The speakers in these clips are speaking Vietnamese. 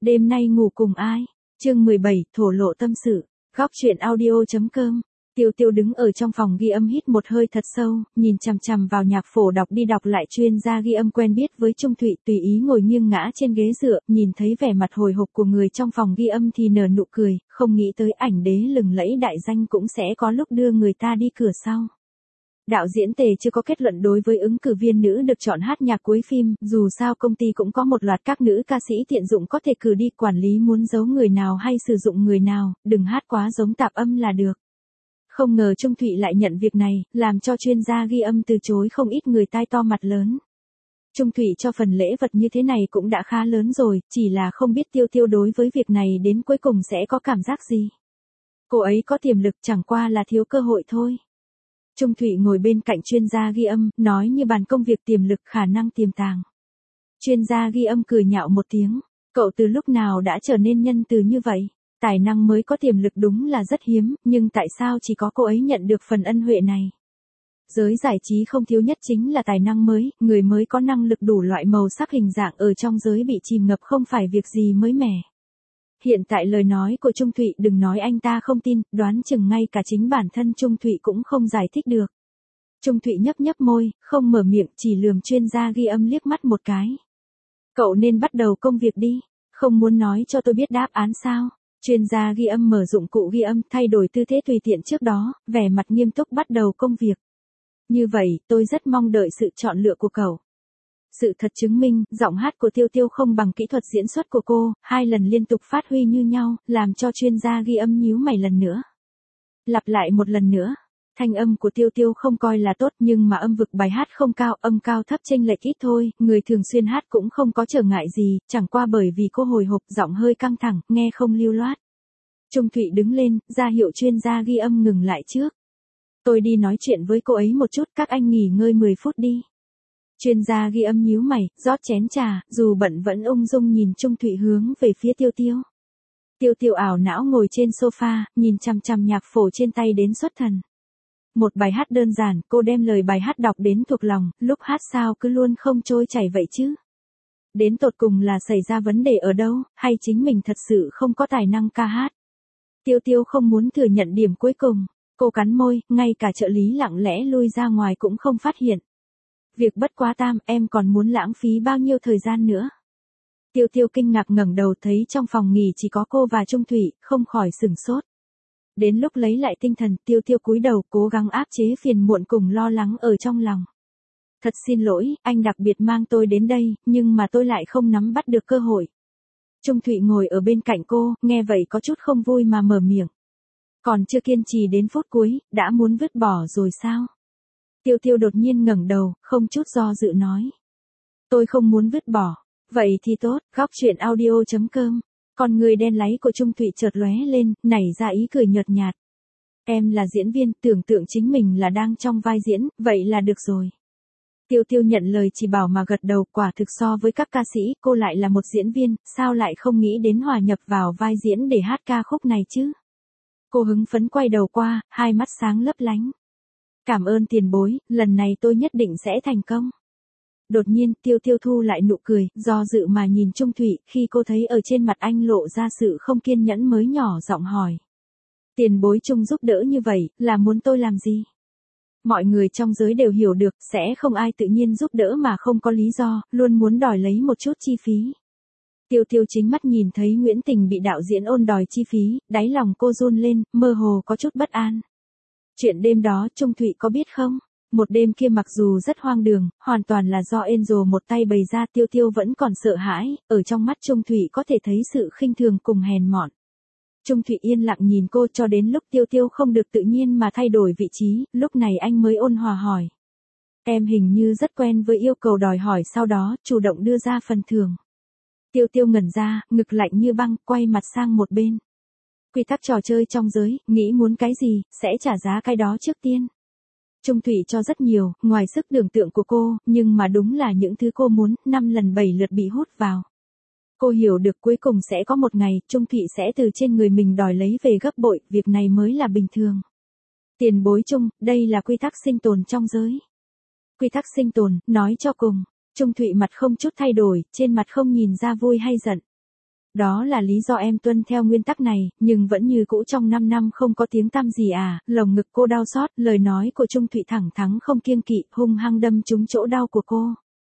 Đêm nay ngủ cùng ai? Chương 17, thổ lộ tâm sự. Góc truyện audio.com. Tiêu Tiêu đứng ở trong phòng ghi âm hít một hơi thật sâu, nhìn chằm chằm vào nhạc phổ đọc đi đọc lại chuyên gia ghi âm quen biết với Trung Thụy, tùy ý ngồi nghiêng ngã trên ghế dựa, nhìn thấy vẻ mặt hồi hộp của người trong phòng ghi âm thì nở nụ cười, không nghĩ tới ảnh đế lừng lẫy đại danh cũng sẽ có lúc đưa người ta đi cửa sau. Đạo diễn Tề chưa có kết luận đối với ứng cử viên nữ được chọn hát nhạc cuối phim, dù sao công ty cũng có một loạt các nữ ca sĩ tiện dụng có thể cử đi, quản lý muốn giấu người nào hay sử dụng người nào, đừng hát quá giống tạp âm là được. Không ngờ Trung Thụy lại nhận việc này, làm cho chuyên gia ghi âm từ chối không ít người tai to mặt lớn. Trung Thụy cho phần lễ vật như thế này cũng đã khá lớn rồi, chỉ là không biết Tiêu Tiêu đối với việc này đến cuối cùng sẽ có cảm giác gì. Cô ấy có tiềm lực, chẳng qua là thiếu cơ hội thôi. Trung Thụy ngồi bên cạnh chuyên gia ghi âm, nói như bàn công việc tiềm lực khả năng tiềm tàng. Chuyên gia ghi âm cười nhạo một tiếng, cậu từ lúc nào đã trở nên nhân từ như vậy? Tài năng mới có tiềm lực đúng là rất hiếm, nhưng tại sao chỉ có cô ấy nhận được phần ân huệ này? Giới giải trí không thiếu nhất chính là tài năng mới, người mới có năng lực đủ loại màu sắc hình dạng ở trong giới bị chìm ngập không phải việc gì mới mẻ. Hiện tại lời nói của Trung Thụy đừng nói anh ta không tin, đoán chừng ngay cả chính bản thân Trung Thụy cũng không giải thích được. Trung Thụy nhấp nhấp môi, không mở miệng, chỉ lườm chuyên gia ghi âm liếc mắt một cái. Cậu nên bắt đầu công việc đi, không muốn nói cho tôi biết đáp án sao? Chuyên gia ghi âm mở dụng cụ ghi âm, thay đổi tư thế tùy tiện trước đó, vẻ mặt nghiêm túc bắt đầu công việc. Như vậy, tôi rất mong đợi sự chọn lựa của cậu. Sự thật chứng minh, giọng hát của Tiêu Tiêu không bằng kỹ thuật diễn xuất của cô, 2 lần liên tục phát huy như nhau, làm cho chuyên gia ghi âm nhíu mày lần nữa. Lặp lại một lần nữa, thanh âm của Tiêu Tiêu không coi là tốt nhưng mà âm vực bài hát không cao, âm cao thấp chênh lệch ít thôi, người thường xuyên hát cũng không có trở ngại gì, chẳng qua bởi vì cô hồi hộp, giọng hơi căng thẳng, nghe không lưu loát. Trung Thụy đứng lên, ra hiệu chuyên gia ghi âm ngừng lại trước. Tôi đi nói chuyện với cô ấy một chút, các anh nghỉ ngơi 10 phút đi. Chuyên gia ghi âm nhíu mày, rót chén trà, dù bận vẫn ung dung nhìn Trung Thụy hướng về phía Tiêu Tiêu. Tiêu Tiêu ảo não ngồi trên sofa, nhìn chằm chằm nhạc phổ trên tay đến xuất thần. Một bài hát đơn giản, cô đem lời bài hát đọc đến thuộc lòng, lúc hát sao cứ luôn không trôi chảy vậy chứ. Đến tột cùng là xảy ra vấn đề ở đâu, hay chính mình thật sự không có tài năng ca hát. Tiêu Tiêu không muốn thừa nhận điểm cuối cùng, cô cắn môi, ngay cả trợ lý lặng lẽ lui ra ngoài cũng không phát hiện. Việc bất quá tam, em còn muốn lãng phí bao nhiêu thời gian nữa? Tiêu Tiêu kinh ngạc ngẩng đầu thấy trong phòng nghỉ chỉ có cô và Trung Thụy, không khỏi sửng sốt. Đến lúc lấy lại tinh thần, Tiêu Tiêu cúi đầu cố gắng áp chế phiền muộn cùng lo lắng ở trong lòng. Thật xin lỗi, anh đặc biệt mang tôi đến đây, nhưng mà tôi lại không nắm bắt được cơ hội. Trung Thụy ngồi ở bên cạnh cô, nghe vậy có chút không vui mà mở miệng. Còn chưa kiên trì đến phút cuối, đã muốn vứt bỏ rồi sao? Tiêu Tiêu đột nhiên ngẩng đầu, không chút do dự nói. Tôi không muốn vứt bỏ. Vậy thì tốt, góc truyện audio.com. Con người đen láy của Trung Thụy chợt lóe lên, nảy ra ý cười nhợt nhạt. Em là diễn viên, tưởng tượng chính mình là đang trong vai diễn, vậy là được rồi. Tiêu Tiêu nhận lời chỉ bảo mà gật đầu, quả thực so với các ca sĩ, cô lại là một diễn viên, sao lại không nghĩ đến hòa nhập vào vai diễn để hát ca khúc này chứ? Cô hứng phấn quay đầu qua, hai mắt sáng lấp lánh. Cảm ơn tiền bối, lần này tôi nhất định sẽ thành công. Đột nhiên, Tiêu Tiêu thu lại nụ cười, do dự mà nhìn Trung Thụy, khi cô thấy ở trên mặt anh lộ ra sự không kiên nhẫn mới nhỏ giọng hỏi. Tiền bối Trung giúp đỡ như vậy, là muốn tôi làm gì? Mọi người trong giới đều hiểu được, sẽ không ai tự nhiên giúp đỡ mà không có lý do, luôn muốn đòi lấy một chút chi phí. Tiêu Tiêu chính mắt nhìn thấy Nguyễn Tình bị đạo diễn ôn đòi chi phí, đáy lòng cô run lên, mơ hồ có chút bất an. Chuyện đêm đó Trung Thụy có biết không? Một đêm kia mặc dù rất hoang đường, hoàn toàn là do Angel một tay bày ra, Tiêu Tiêu vẫn còn sợ hãi, ở trong mắt Trung Thụy có thể thấy sự khinh thường cùng hèn mọn. Trung Thụy yên lặng nhìn cô cho đến lúc Tiêu Tiêu không được tự nhiên mà thay đổi vị trí, lúc này anh mới ôn hòa hỏi. Em hình như rất quen với yêu cầu đòi hỏi sau đó, chủ động đưa ra phần thưởng. Tiêu Tiêu ngẩn ra, ngực lạnh như băng, quay mặt sang một bên. Quy tắc trò chơi trong giới, nghĩ muốn cái gì, sẽ trả giá cái đó trước tiên. Trung Thụy cho rất nhiều, ngoài sức tưởng tượng của cô, nhưng mà đúng là những thứ cô muốn, 5 lần 7 lượt bị hút vào. Cô hiểu được cuối cùng sẽ có một ngày, Trung Thụy sẽ từ trên người mình đòi lấy về gấp bội, việc này mới là bình thường. Tiền bối Trung, đây là quy tắc sinh tồn trong giới. Quy tắc sinh tồn, nói cho cùng. Trung Thụy mặt không chút thay đổi, trên mặt không nhìn ra vui hay giận. Đó là lý do em tuân theo nguyên tắc này, nhưng vẫn như cũ trong 5 năm không có tiếng tăm gì à, lồng ngực cô đau xót, lời nói của Trung Thụy thẳng thắn không kiêng kỵ, hung hăng đâm trúng chỗ đau của cô.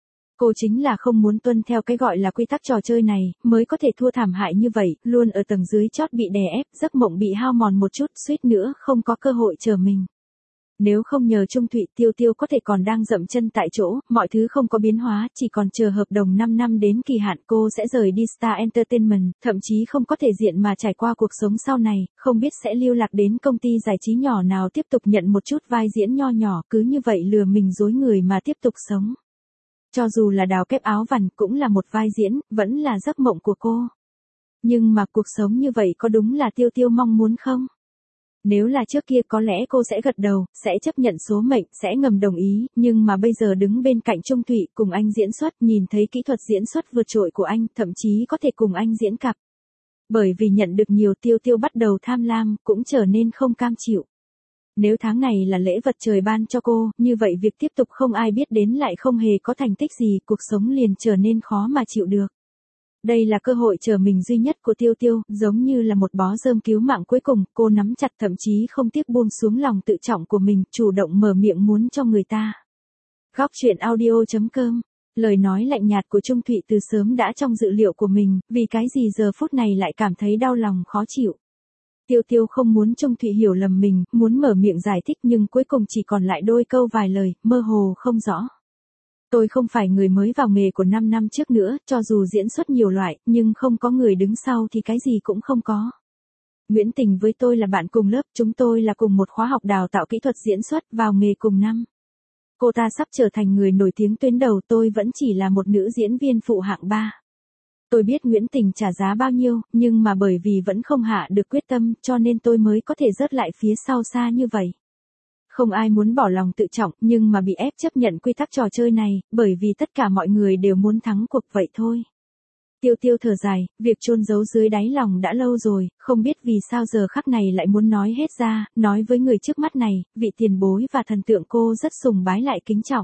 Cô chính là không muốn tuân theo cái gọi là quy tắc trò chơi này, mới có thể thua thảm hại như vậy, luôn ở tầng dưới chót bị đè ép, giấc mộng bị hao mòn một chút, suýt nữa không có cơ hội chờ mình. Nếu không nhờ Trung Thụy, Tiêu Tiêu có thể còn đang dậm chân tại chỗ, mọi thứ không có biến hóa, chỉ còn chờ hợp đồng 5 năm đến kỳ hạn cô sẽ rời đi Star Entertainment, thậm chí không có thể diện mà trải qua cuộc sống sau này, không biết sẽ lưu lạc đến công ty giải trí nhỏ nào tiếp tục nhận một chút vai diễn nho nhỏ, cứ như vậy lừa mình dối người mà tiếp tục sống. Cho dù là đào kép áo vằn cũng là một vai diễn, vẫn là giấc mộng của cô. Nhưng mà cuộc sống như vậy có đúng là Tiêu Tiêu mong muốn không? Nếu là trước kia có lẽ cô sẽ gật đầu, sẽ chấp nhận số mệnh, sẽ ngầm đồng ý, nhưng mà bây giờ đứng bên cạnh Trung Thụy cùng anh diễn xuất, nhìn thấy kỹ thuật diễn xuất vượt trội của anh, thậm chí có thể cùng anh diễn cặp. Bởi vì nhận được nhiều, Tiêu Tiêu bắt đầu tham lam, cũng trở nên không cam chịu. Nếu tháng này là lễ vật trời ban cho cô, như vậy việc tiếp tục không ai biết đến lại không hề có thành tích gì, cuộc sống liền trở nên khó mà chịu được. Đây là cơ hội chờ mình duy nhất của Tiêu Tiêu, giống như là một bó rơm cứu mạng cuối cùng, cô nắm chặt thậm chí không tiếc buông xuống lòng tự trọng của mình, chủ động mở miệng muốn cho người ta. Góc truyện audio.com. Lời nói lạnh nhạt của Trung Thụy từ sớm đã trong dự liệu của mình, vì cái gì giờ phút này lại cảm thấy đau lòng khó chịu. Tiêu Tiêu không muốn Trung Thụy hiểu lầm mình, muốn mở miệng giải thích nhưng cuối cùng chỉ còn lại đôi câu vài lời, mơ hồ không rõ. Tôi không phải người mới vào nghề của 5 năm trước nữa, cho dù diễn xuất nhiều loại, nhưng không có người đứng sau thì cái gì cũng không có. Nguyễn Tình với tôi là bạn cùng lớp, chúng tôi là cùng một khóa học đào tạo kỹ thuật diễn xuất, vào nghề cùng năm. Cô ta sắp trở thành người nổi tiếng tuyến đầu, tôi vẫn chỉ là một nữ diễn viên phụ hạng 3. Tôi biết Nguyễn Tình trả giá bao nhiêu, nhưng mà bởi vì vẫn không hạ được quyết tâm, cho nên tôi mới có thể rớt lại phía sau xa như vậy. Không ai muốn bỏ lòng tự trọng, nhưng mà bị ép chấp nhận quy tắc trò chơi này, bởi vì tất cả mọi người đều muốn thắng cuộc vậy thôi. Tiêu Tiêu thở dài, việc chôn giấu dưới đáy lòng đã lâu rồi, không biết vì sao giờ khắc này lại muốn nói hết ra, nói với người trước mắt này, vị tiền bối và thần tượng cô rất sùng bái lại kính trọng.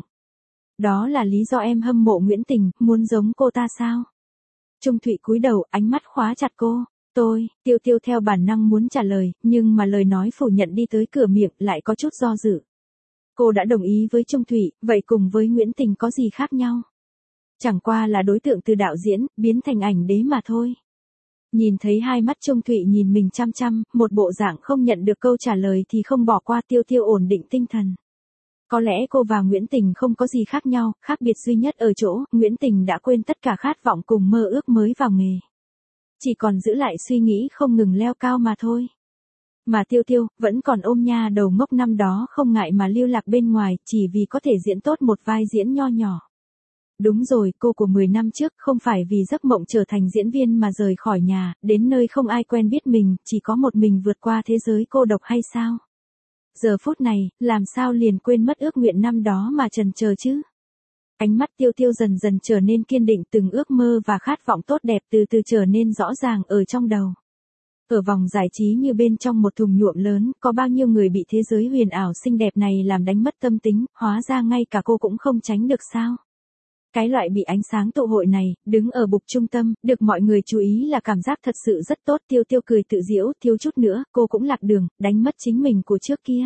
Đó là lý do em hâm mộ Nguyễn Tình, muốn giống cô ta sao? Trung Thụy cúi đầu, ánh mắt khóa chặt cô. Tiêu Tiêu theo bản năng muốn trả lời, nhưng mà lời nói phủ nhận đi tới cửa miệng lại có chút do dự. Cô đã đồng ý với Trung Thụy, vậy cùng với Nguyễn Tình có gì khác nhau? Chẳng qua là đối tượng từ đạo diễn, biến thành ảnh đế mà thôi. Nhìn thấy hai mắt Trung Thụy nhìn mình chăm chăm, một bộ dạng không nhận được câu trả lời thì không bỏ qua. Tiêu Tiêu ổn định tinh thần. Có lẽ cô và Nguyễn Tình không có gì khác nhau, khác biệt duy nhất ở chỗ, Nguyễn Tình đã quên tất cả khát vọng cùng mơ ước mới vào nghề. Chỉ còn giữ lại suy nghĩ không ngừng leo cao mà thôi. Mà Tiêu Tiêu, vẫn còn ôm nha đầu ngốc năm đó không ngại mà lưu lạc bên ngoài, chỉ vì có thể diễn tốt một vai diễn nho nhỏ. Đúng rồi, cô của 10 năm trước không phải vì giấc mộng trở thành diễn viên mà rời khỏi nhà, đến nơi không ai quen biết mình, chỉ có một mình vượt qua thế giới cô độc hay sao? Giờ phút này, làm sao liền quên mất ước nguyện năm đó mà chần chờ chứ? Ánh mắt Tiêu Tiêu dần dần trở nên kiên định, từng ước mơ và khát vọng tốt đẹp từ từ trở nên rõ ràng ở trong đầu. Ở vòng giải trí như bên trong một thùng nhuộm lớn, có bao nhiêu người bị thế giới huyền ảo xinh đẹp này làm đánh mất tâm tính, hóa ra ngay cả cô cũng không tránh được sao? Cái loại bị ánh sáng tụ hội này, đứng ở bục trung tâm, được mọi người chú ý là cảm giác thật sự rất tốt. Tiêu Tiêu cười tự giễu, thiếu chút nữa, cô cũng lạc đường, đánh mất chính mình của trước kia.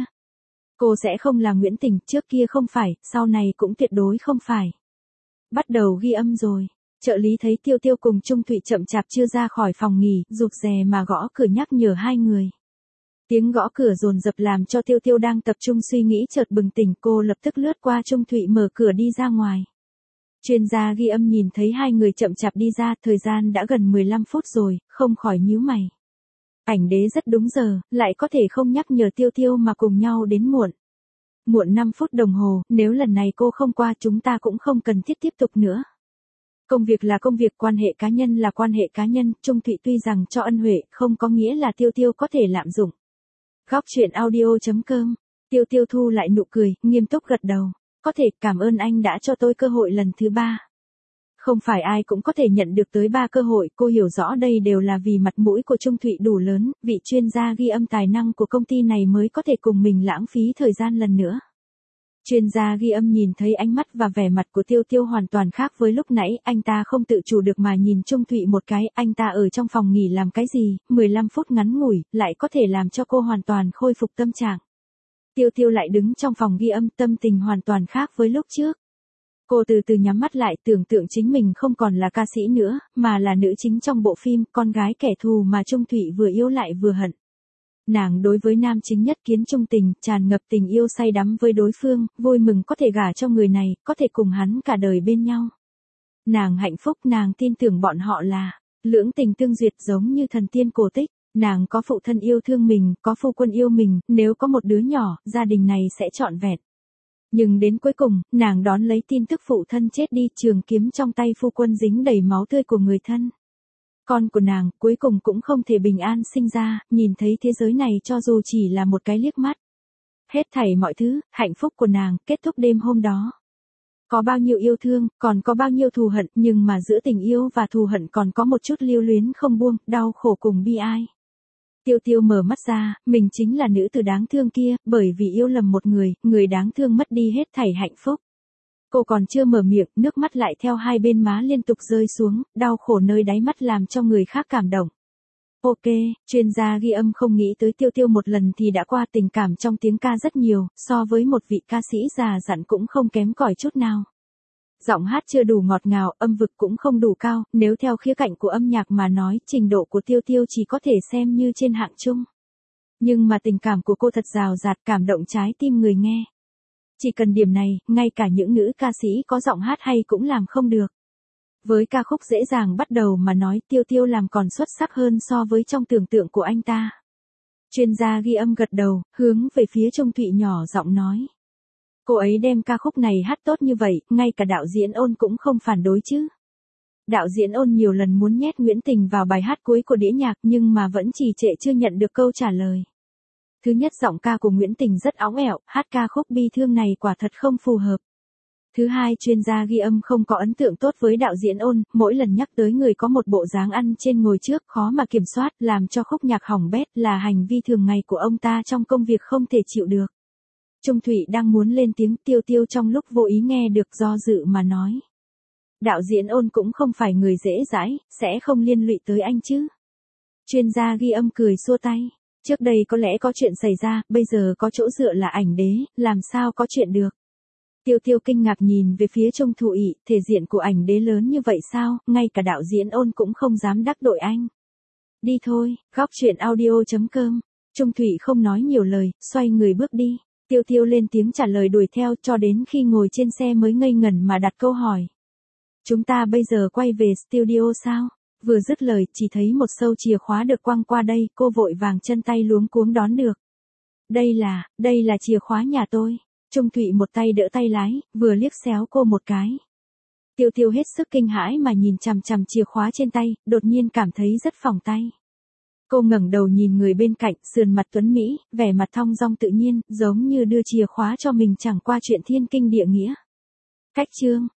Cô sẽ không là Nguyễn Tình, trước kia không phải, sau này cũng tuyệt đối không phải. Bắt đầu ghi âm rồi. Trợ lý thấy Tiêu Tiêu cùng Trung Thụy chậm chạp chưa ra khỏi phòng nghỉ, rụt rè mà gõ cửa nhắc nhở hai người. Tiếng gõ cửa dồn dập làm cho Tiêu Tiêu đang tập trung suy nghĩ chợt bừng tỉnh, cô lập tức lướt qua Trung Thụy mở cửa đi ra ngoài. Chuyên gia ghi âm nhìn thấy hai người chậm chạp đi ra, thời gian đã gần 15 phút rồi, không khỏi nhíu mày. Ảnh đế rất đúng giờ, lại có thể không nhắc nhở Tiêu Tiêu mà cùng nhau đến muộn. Muộn 5 phút đồng hồ, nếu lần này cô không qua chúng ta cũng không cần thiết tiếp tục nữa. Công việc là công việc, quan hệ cá nhân là quan hệ cá nhân, Trung Thụy tuy rằng cho ân huệ, không có nghĩa là Tiêu Tiêu có thể lạm dụng. Góc truyện audio.com. Tiêu Tiêu thu lại nụ cười, nghiêm túc gật đầu. Có thể, cảm ơn anh đã cho tôi cơ hội lần thứ 3. Không phải ai cũng có thể nhận được tới 3 cơ hội, cô hiểu rõ đây đều là vì mặt mũi của Trung Thụy đủ lớn, vị chuyên gia ghi âm tài năng của công ty này mới có thể cùng mình lãng phí thời gian lần nữa. Chuyên gia ghi âm nhìn thấy ánh mắt và vẻ mặt của Tiêu Tiêu hoàn toàn khác với lúc nãy, anh ta không tự chủ được mà nhìn Trung Thụy một cái, anh ta ở trong phòng nghỉ làm cái gì, 15 phút ngắn ngủi, lại có thể làm cho cô hoàn toàn khôi phục tâm trạng. Tiêu Tiêu lại đứng trong phòng ghi âm, tâm tình hoàn toàn khác với lúc trước. Cô từ từ nhắm mắt lại, tưởng tượng chính mình không còn là ca sĩ nữa, mà là nữ chính trong bộ phim, con gái kẻ thù mà Trung Thụy vừa yêu lại vừa hận. Nàng đối với nam chính nhất kiến trung tình, tràn ngập tình yêu say đắm với đối phương, vui mừng có thể gả cho người này, có thể cùng hắn cả đời bên nhau. Nàng hạnh phúc, nàng tin tưởng bọn họ là lưỡng tình tương duyệt giống như thần tiên cổ tích. Nàng có phụ thân yêu thương mình, có phu quân yêu mình, nếu có một đứa nhỏ, gia đình này sẽ trọn vẹn. Nhưng đến cuối cùng, nàng đón lấy tin tức phụ thân chết đi, trường kiếm trong tay phu quân dính đầy máu tươi của người thân. Con của nàng, cuối cùng cũng không thể bình an sinh ra, nhìn thấy thế giới này cho dù chỉ là một cái liếc mắt. Hết thảy mọi thứ, hạnh phúc của nàng, kết thúc đêm hôm đó. Có bao nhiêu yêu thương, còn có bao nhiêu thù hận, nhưng mà giữa tình yêu và thù hận còn có một chút lưu luyến không buông, đau khổ cùng bi ai. Tiêu Tiêu mở mắt ra, mình chính là nữ tử đáng thương kia, bởi vì yêu lầm một người đáng thương mất đi hết thảy hạnh phúc. Cô còn chưa mở miệng, nước mắt lại theo hai bên má liên tục rơi xuống, đau khổ nơi đáy mắt làm cho người khác cảm động. Ok, chuyên gia ghi âm không nghĩ tới Tiêu Tiêu một lần thì đã qua, tình cảm trong tiếng ca rất nhiều, so với một vị ca sĩ già dặn cũng không kém cỏi chút nào. Giọng hát chưa đủ ngọt ngào, âm vực cũng không đủ cao, nếu theo khía cạnh của âm nhạc mà nói, trình độ của Tiêu Tiêu chỉ có thể xem như trên hạng chung. Nhưng mà tình cảm của cô thật rào rạt, cảm động trái tim người nghe. Chỉ cần điểm này, ngay cả những nữ ca sĩ có giọng hát hay cũng làm không được. Với ca khúc dễ dàng bắt đầu mà nói, Tiêu Tiêu làm còn xuất sắc hơn so với trong tưởng tượng của anh ta. Chuyên gia ghi âm gật đầu, hướng về phía Trung Thụy nhỏ giọng nói. Cô ấy đem ca khúc này hát tốt như vậy, ngay cả đạo diễn Ôn cũng không phản đối chứ. Đạo diễn Ôn nhiều lần muốn nhét Nguyễn Tình vào bài hát cuối của đĩa nhạc nhưng mà vẫn trì trệ chưa nhận được câu trả lời. Thứ nhất, giọng ca của Nguyễn Tình rất óng ẻo, hát ca khúc bi thương này quả thật không phù hợp. Thứ hai, chuyên gia ghi âm không có ấn tượng tốt với đạo diễn Ôn, mỗi lần nhắc tới người có một bộ dáng ăn trên ngồi trước khó mà kiểm soát, làm cho khúc nhạc hỏng bét, là hành vi thường ngày của ông ta trong công việc không thể chịu được. Trung Thụy đang muốn lên tiếng, Tiêu Tiêu trong lúc vô ý nghe được do dự mà nói. Đạo diễn Ôn cũng không phải người dễ dãi, sẽ không liên lụy tới anh chứ. Chuyên gia ghi âm cười xua tay. Trước đây có lẽ có chuyện xảy ra, bây giờ có chỗ dựa là ảnh đế, làm sao có chuyện được. Tiêu Tiêu kinh ngạc nhìn về phía Trung Thụy, thể diện của ảnh đế lớn như vậy sao, ngay cả đạo diễn Ôn cũng không dám đắc tội anh. Đi thôi, góc chuyện audio.com. Trung Thụy không nói nhiều lời, xoay người bước đi. Tiêu Tiêu lên tiếng trả lời đuổi theo cho đến khi ngồi trên xe mới ngây ngẩn mà đặt câu hỏi. Chúng ta bây giờ quay về studio sao? Vừa dứt lời chỉ thấy một sâu chìa khóa được quăng qua đây, cô vội vàng chân tay luống cuống đón được. Đây là chìa khóa nhà tôi. Trung Thụy một tay đỡ tay lái, vừa liếc xéo cô một cái. Tiêu Tiêu hết sức kinh hãi mà nhìn chằm chằm chìa khóa trên tay, đột nhiên cảm thấy rất phỏng tay. Cô ngẩng đầu nhìn người bên cạnh, sườn mặt tuấn mỹ, vẻ mặt thong dong tự nhiên, giống như đưa chìa khóa cho mình chẳng qua chuyện thiên kinh địa nghĩa. Cách chương